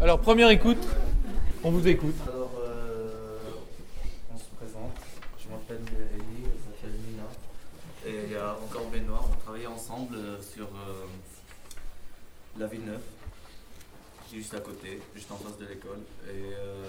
Alors, première écoute, on vous écoute. Alors, on se présente. Je m'appelle Mireille, elle s'appelle Nina. Et il y a encore Benoît. On travaillait ensemble sur la Villeneuve, juste à côté, juste en face de l'école. Et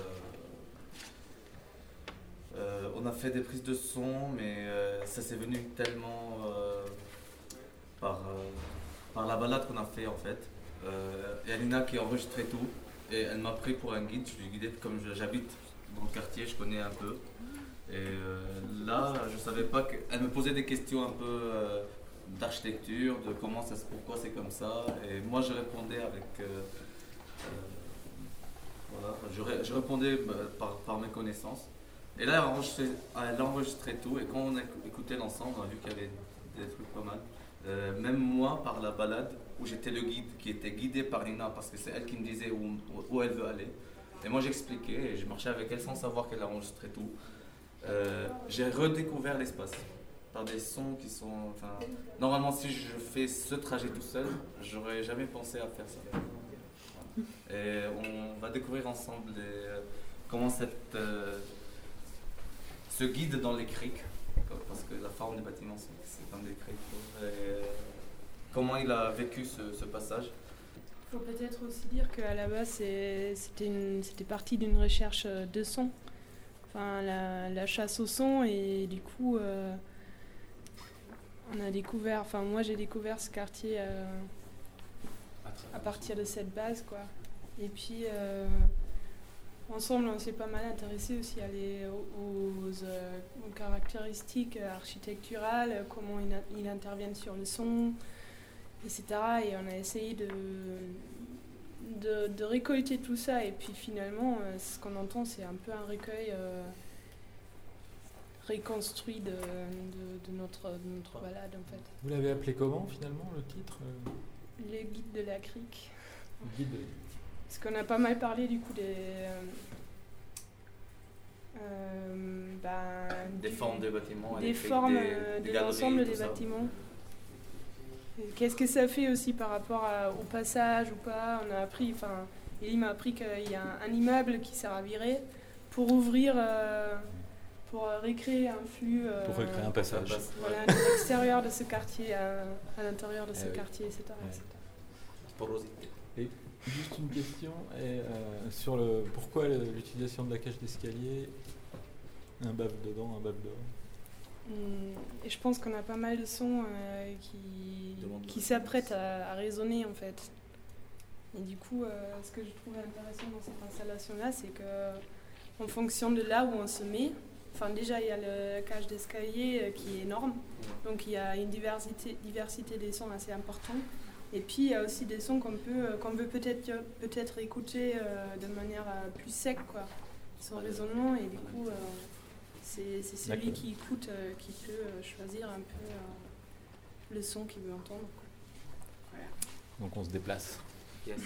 on a fait des prises de son, mais ça s'est venu tellement par la balade qu'on a fait en fait. Il y a Nina qui enregistrait tout. Et elle m'a pris pour un guide, je lui guidais comme j'habite dans le quartier, je connais un peu. Et là, je savais pas qu'elle me posait des questions un peu d'architecture, de pourquoi c'est comme ça. Et moi, je répondais avec, voilà, je répondais par mes connaissances. Et là, elle enregistrait tout. Et quand on a écouté l'ensemble, on a vu qu'il y avait des trucs pas mal. Même moi, par la balade, où j'étais le guide, qui était guidé par Nina, parce que c'est elle qui me disait où elle veut aller. Et moi j'expliquais, et je marchais avec elle sans savoir qu'elle enregistrait tout. J'ai redécouvert l'espace, par des sons qui sont... Enfin, normalement si je fais ce trajet tout seul, j'aurais jamais pensé à faire ça. Et on va découvrir ensemble comment ce guide dans les criques, parce que la forme du bâtiment c'est comme des criques. Comment il a vécu ce passage? Il faut peut-être aussi dire qu'à la base, c'était parti d'une recherche de son, enfin la chasse au son, et du coup, on a découvert, enfin moi j'ai découvert ce quartier à partir de cette base, quoi. Et puis, ensemble, on s'est pas mal intéressé aussi aux caractéristiques architecturales, comment ils interviennent sur le son, etc. Et on a essayé de récolter tout ça. Et puis finalement, ce qu'on entend, c'est un peu un recueil reconstruit de notre balade, en fait. Vous l'avez appelé comment, finalement, le titre? Le guide de la crique. Le guide de... Parce qu'on a pas mal parlé, du coup, des formes des bâtiments. Des formes de l'ensemble des bâtiments. Qu'est-ce que ça fait aussi par rapport au passage ou pas? On a appris, enfin, Elie m'a appris qu'il y a un immeuble qui sert à virer pour ouvrir, pour récréer un flux. Pour recréer un passage. Voilà, de l'extérieur de ce quartier à l'intérieur de ce quartier, etc. Porosité. Et juste une question sur pourquoi l'utilisation de la cage d'escalier, un bave dedans, un bave dehors. Et je pense qu'on a pas mal de sons qui s'apprêtent à résonner en fait. Et du coup, ce que je trouvais intéressant dans cette installation-là, c'est que en fonction de là où on se met, enfin déjà il y a la cage d'escalier qui est énorme, donc il y a une diversité des sons assez importante. Et puis il y a aussi des sons qu'on veut peut-être écouter de manière plus sec, quoi, sans raisonnement, et du coup c'est celui qui écoute qui peut choisir un peu le son qu'il veut entendre, quoi. Voilà. Donc on se déplace. Yes.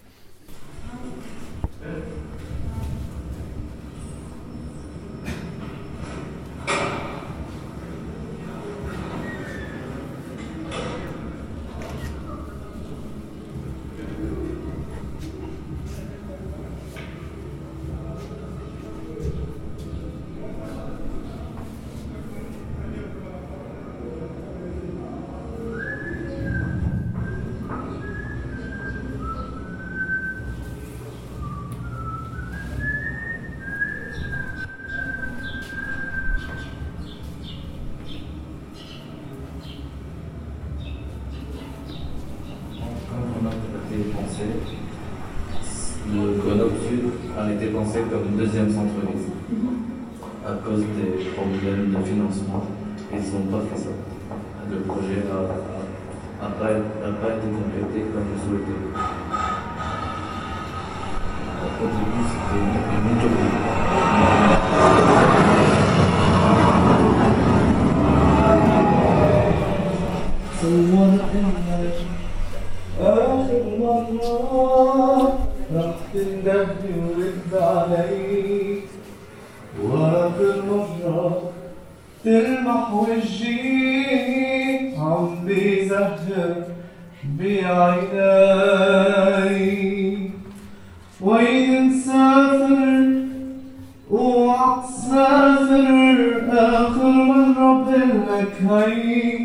Le Grenoble Sud a été pensé comme une deuxième centre-ville à cause des problèmes de financement. Ils n'ont pas fait ça. Le projet n'a pas été complété comme je souhaitais. Au début, c'était une utopie. آخر مرة راح تندهني ورد علي وآخر مرة تلمح وجهي عم بيزهر بعيني وإذا مسافر اوعى تسافر آخر مرة بقلك هي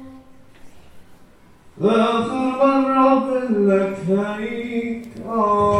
آخر مرة بقلك هيك